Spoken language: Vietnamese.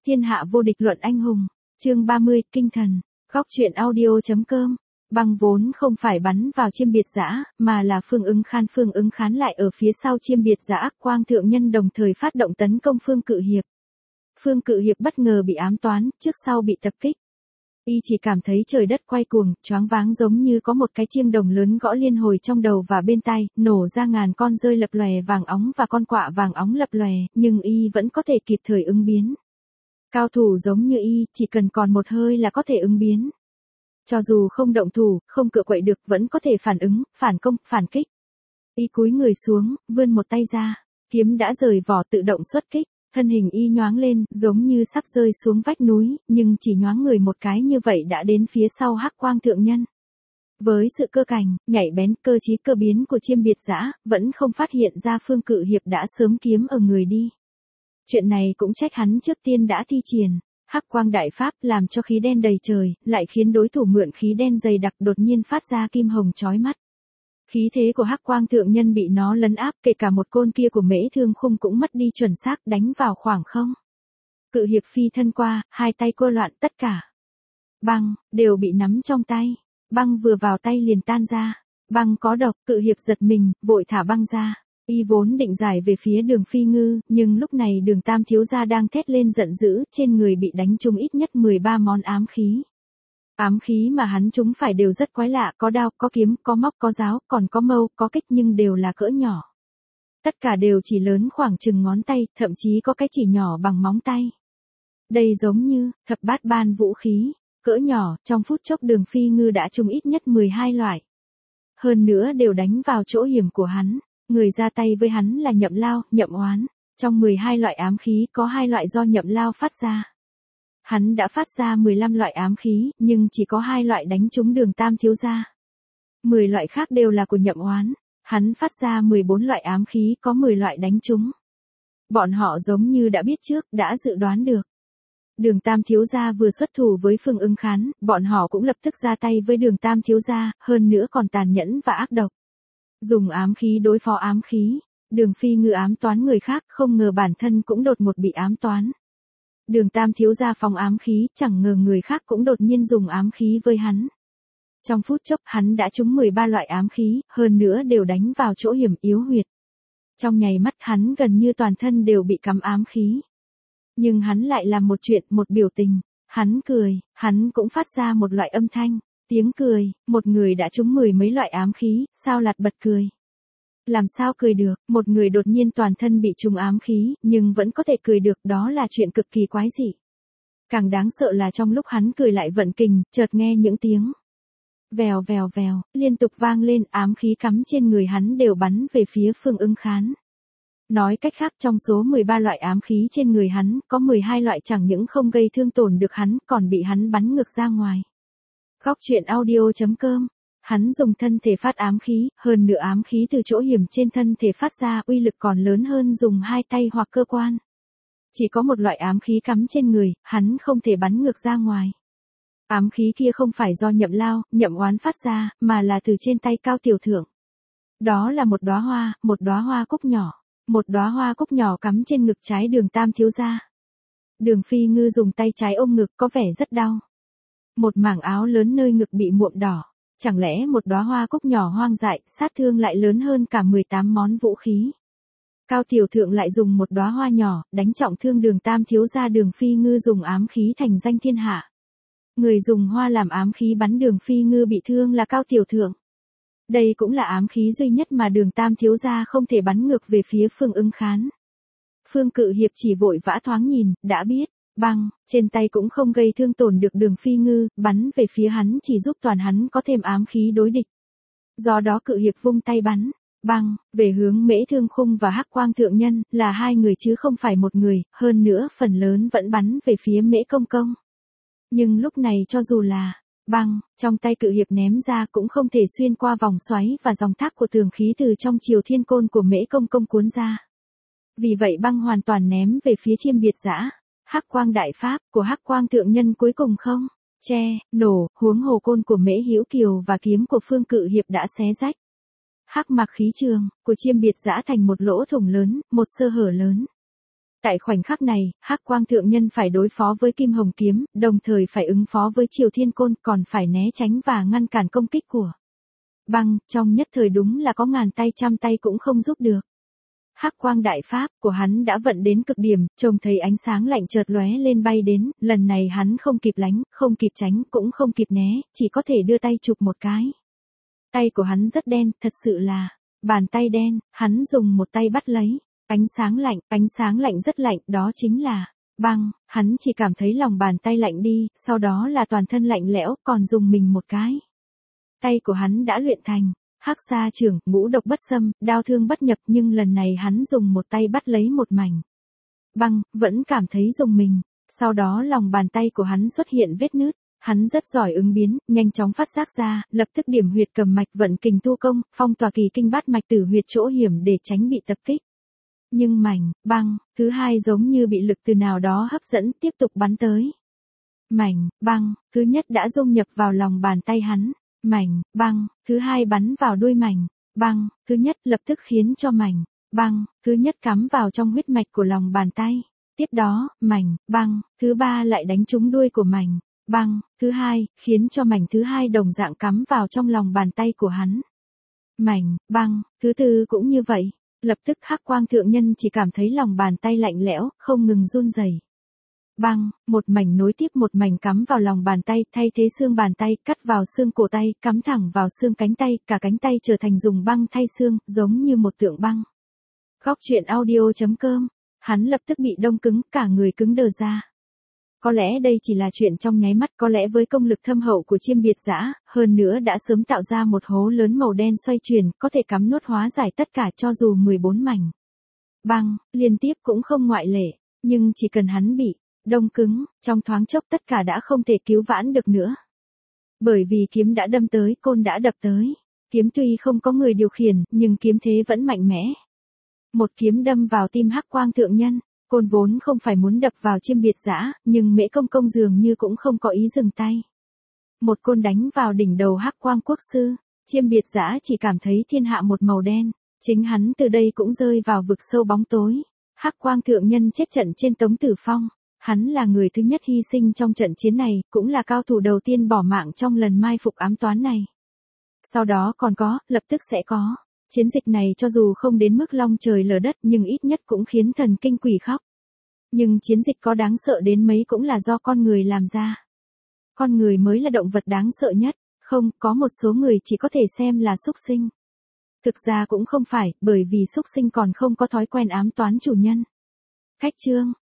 Thiên hạ vô địch luận anh hùng. Chương 30, Kinh thần. Góc truyện audio.com. Băng vốn không phải bắn vào Chiêm Biệt Dã, mà là Phương Ứng Khán lại ở phía sau Chiêm Biệt Dã, Quang Thượng Nhân đồng thời phát động tấn công Phương Cự Hiệp. Phương Cự Hiệp bất ngờ bị ám toán, trước sau bị tập kích. Y chỉ cảm thấy trời đất quay cuồng, choáng váng giống như có một cái chiêng đồng lớn gõ liên hồi trong đầu và bên tai, nổ ra ngàn con rơi lập lòe vàng óng và con quạ vàng óng lập lòe, nhưng Y vẫn có thể kịp thời ứng biến. Cao thủ giống như Y, chỉ cần còn một hơi là có thể ứng biến. Cho dù không động thủ, không cựa quậy được vẫn có thể phản ứng, phản công, phản kích. Y cúi người xuống, vươn một tay ra, kiếm đã rời vỏ tự động xuất kích. Thân hình Y nhoáng lên, giống như sắp rơi xuống vách núi, nhưng chỉ nhoáng người một cái như vậy đã đến phía sau Hắc Quang Thượng Nhân. Với sự cơ cảnh, nhạy bén, cơ trí cơ biến của Chiêm Biệt Dã, vẫn không phát hiện ra Phương Cự Hiệp đã sớm kiếm ở người đi. Chuyện này cũng trách hắn trước tiên đã thi triển Hắc Quang Đại Pháp, làm cho khí đen đầy trời, lại khiến đối thủ mượn khí đen dày đặc đột nhiên phát ra kim hồng chói mắt. Khí thế của Hắc Quang Thượng Nhân bị nó lấn áp, kể cả một côn kia của Mễ Thương Khung cũng mất đi chuẩn xác, đánh vào khoảng không. Cự Hiệp phi thân qua, hai tay cô loạn, tất cả băng đều bị nắm trong tay. Băng vừa vào tay liền tan ra. Băng có độc, Cự Hiệp giật mình, vội thả băng ra. Y vốn định giải về phía Đường Phi Ngư, nhưng lúc này Đường Tam thiếu gia đang thét lên giận dữ, trên người bị đánh trúng ít nhất 13 món ám khí. Ám khí mà hắn trúng phải đều rất quái lạ, có đao, có kiếm, có móc, có giáo, còn có mâu, có kích nhưng đều là cỡ nhỏ. Tất cả đều chỉ lớn khoảng chừng ngón tay, thậm chí có cái chỉ nhỏ bằng móng tay. Đây giống như thập bát ban vũ khí, cỡ nhỏ, trong phút chốc Đường Phi Ngư đã trúng ít nhất 12 loại. Hơn nữa đều đánh vào chỗ hiểm của hắn. Người ra tay với hắn là Nhậm Lao, Nhậm Oán. Trong 12 loại ám khí có 2 loại do Nhậm Lao phát ra. Hắn đã phát ra 15 loại ám khí, nhưng chỉ có 2 loại đánh trúng Đường Tam thiếu gia. 10 loại khác đều là của Nhậm Oán. Hắn phát ra 14 loại ám khí, có 10 loại đánh trúng. Bọn họ giống như đã biết trước, đã dự đoán được. Đường Tam thiếu gia vừa xuất thủ với Phương Ứng Khán, bọn họ cũng lập tức ra tay với Đường Tam thiếu gia, hơn nữa còn tàn nhẫn và ác độc. Dùng ám khí đối phó ám khí. Đường Phi Ngư ám toán người khác, không ngờ bản thân cũng đột ngột bị ám toán. Đường Tam thiếu gia phóng ám khí, chẳng ngờ người khác cũng đột nhiên dùng ám khí với hắn. Trong phút chốc hắn đã trúng 13 loại ám khí, hơn nữa đều đánh vào chỗ hiểm yếu huyệt. Trong nháy mắt hắn gần như toàn thân đều bị cắm ám khí. Nhưng hắn lại làm một chuyện, một biểu tình. Hắn cười, hắn cũng phát ra một loại âm thanh. Tiếng cười, một người đã trúng 10 mấy loại ám khí, sao lạt bật cười. Làm sao cười được, một người đột nhiên toàn thân bị trúng ám khí, nhưng vẫn có thể cười được, đó là chuyện cực kỳ quái dị. Càng đáng sợ là trong lúc hắn cười lại vận kình, chợt nghe những tiếng vèo vèo vèo, liên tục vang lên, ám khí cắm trên người hắn đều bắn về phía Phương Ứng Khán. Nói cách khác, trong số 13 loại ám khí trên người hắn, có 12 loại chẳng những không gây thương tổn được hắn, còn bị hắn bắn ngược ra ngoài. Góc truyện audio.com. Hắn dùng thân thể phát ám khí, hơn nữa ám khí từ chỗ hiểm trên thân thể phát ra, uy lực còn lớn hơn dùng hai tay hoặc cơ quan. Chỉ có một loại ám khí cắm trên người, hắn không thể bắn ngược ra ngoài. Ám khí kia không phải do Nhậm Lao, Nhậm Oán phát ra, mà là từ trên tay Cao tiểu thượng. Đó là một đóa hoa cúc nhỏ. Một đóa hoa cúc nhỏ cắm trên ngực trái Đường Tam thiếu gia. Đường Phi Ngư dùng tay trái ôm ngực, có vẻ rất đau. Một mảng áo lớn nơi ngực bị nhuộm đỏ. Chẳng lẽ một đóa hoa cúc nhỏ hoang dại, sát thương lại lớn hơn cả 18 món vũ khí. Cao tiểu thượng lại dùng một đóa hoa nhỏ, đánh trọng thương Đường Tam thiếu gia. Đường Phi Ngư dùng ám khí thành danh thiên hạ. Người dùng hoa làm ám khí bắn Đường Phi Ngư bị thương là Cao tiểu thượng. Đây cũng là ám khí duy nhất mà Đường Tam thiếu gia không thể bắn ngược về phía Phương Ứng Khán. Phương Cự Hiệp chỉ vội vã thoáng nhìn, đã biết. Băng, trên tay cũng không gây thương tổn được Đường Phi Ngư, bắn về phía hắn chỉ giúp toàn hắn có thêm ám khí đối địch. Do đó Cự Hiệp vung tay bắn, băng, về hướng Mễ Thương Khung và Hắc Quang Thượng Nhân, là hai người chứ không phải một người, hơn nữa phần lớn vẫn bắn về phía Mễ Công Công. Nhưng lúc này cho dù là băng, trong tay Cự Hiệp ném ra cũng không thể xuyên qua vòng xoáy và dòng thác của tường khí từ trong Triều Thiên Côn của Mễ Công Công cuốn ra. Vì vậy băng hoàn toàn ném về phía Chiêm Biệt Dã. Hắc Quang Đại Pháp của Hắc Quang Thượng Nhân cuối cùng không nổ, huống hồ côn của Mễ Hữu Kiều và kiếm của Phương Cự Hiệp đã xé rách. Hắc Mặc khí trường của Chiêm Biệt Dã thành một lỗ thủng lớn, một sơ hở lớn. Tại khoảnh khắc này, Hắc Quang Thượng Nhân phải đối phó với Kim Hồng Kiếm, đồng thời phải ứng phó với Triều Thiên Côn, còn phải né tránh và ngăn cản công kích của Băng, trong nhất thời đúng là có ngàn tay trăm tay cũng không giúp được. Hắc quang đại pháp của hắn đã vận đến cực điểm, trông thấy ánh sáng lạnh chợt lóe lên bay đến, lần này hắn không kịp lánh, không kịp tránh, cũng không kịp né, chỉ có thể đưa tay chụp một cái. Tay của hắn rất đen, thật sự là bàn tay đen, hắn dùng một tay bắt lấy. Ánh sáng lạnh rất lạnh, đó chính là băng, hắn chỉ cảm thấy lòng bàn tay lạnh đi, sau đó là toàn thân lạnh lẽo, còn dùng mình một cái. Tay của hắn đã luyện thành Hắc Sa Trưởng, ngũ độc bất xâm, đao thương bất nhập, nhưng lần này hắn dùng một tay bắt lấy một mảnh băng, vẫn cảm thấy dùng mình. Sau đó lòng bàn tay của hắn xuất hiện vết nứt, hắn rất giỏi ứng biến, nhanh chóng phát giác ra, lập tức điểm huyệt cầm mạch vận kình tu công, phong tỏa kỳ kinh bát mạch tử huyệt chỗ hiểm để tránh bị tập kích. Nhưng mảnh băng thứ hai giống như bị lực từ nào đó hấp dẫn, tiếp tục bắn tới. Mảnh băng thứ nhất đã dung nhập vào lòng bàn tay hắn. Mảnh băng thứ hai bắn vào đuôi mảnh băng thứ nhất, lập tức khiến cho mảnh băng thứ nhất cắm vào trong huyết mạch của lòng bàn tay. Tiếp đó, mảnh băng thứ ba lại đánh trúng đuôi của mảnh băng thứ hai, khiến cho mảnh thứ hai đồng dạng cắm vào trong lòng bàn tay của hắn. Mảnh băng thứ tư cũng như vậy. Lập tức Hắc Quang Thượng Nhân chỉ cảm thấy lòng bàn tay lạnh lẽo, không ngừng run rẩy. Băng, một mảnh nối tiếp một mảnh cắm vào lòng bàn tay, thay thế xương bàn tay, cắt vào xương cổ tay, cắm thẳng vào xương cánh tay, cả cánh tay trở thành dùng băng thay xương, giống như một tượng băng. Góc truyện audio.com, hắn lập tức bị đông cứng, cả người cứng đờ ra. Có lẽ đây chỉ là chuyện trong nháy mắt, có lẽ với công lực thâm hậu của Chiêm Biệt Dã, hơn nữa đã sớm tạo ra một hố lớn màu đen xoay chuyển, có thể cắm nuốt hóa giải tất cả cho dù 14 mảnh băng, liên tiếp cũng không ngoại lệ, nhưng chỉ cần hắn bị đông cứng, trong thoáng chốc tất cả đã không thể cứu vãn được nữa. Bởi vì kiếm đã đâm tới, côn đã đập tới. Kiếm tuy không có người điều khiển, nhưng kiếm thế vẫn mạnh mẽ. Một kiếm đâm vào tim Hắc Quang Thượng Nhân, côn vốn không phải muốn đập vào Chiêm Biệt Dã, nhưng Mễ Công Công dường như cũng không có ý dừng tay. Một côn đánh vào đỉnh đầu Hắc Quang Quốc sư, Chiêm Biệt Dã chỉ cảm thấy thiên hạ một màu đen, chính hắn từ đây cũng rơi vào vực sâu bóng tối. Hắc Quang Thượng Nhân chết trận trên Tống Tử Phong. Hắn là người thứ nhất hy sinh trong trận chiến này, cũng là cao thủ đầu tiên bỏ mạng trong lần mai phục ám toán này. Sau đó còn có, lập tức sẽ có. Chiến dịch này cho dù không đến mức long trời lở đất nhưng ít nhất cũng khiến thần kinh quỷ khóc. Nhưng chiến dịch có đáng sợ đến mấy cũng là do con người làm ra. Con người mới là động vật đáng sợ nhất, không, có một số người chỉ có thể xem là súc sinh. Thực ra cũng không phải, bởi vì súc sinh còn không có thói quen ám toán chủ nhân. Khách chương.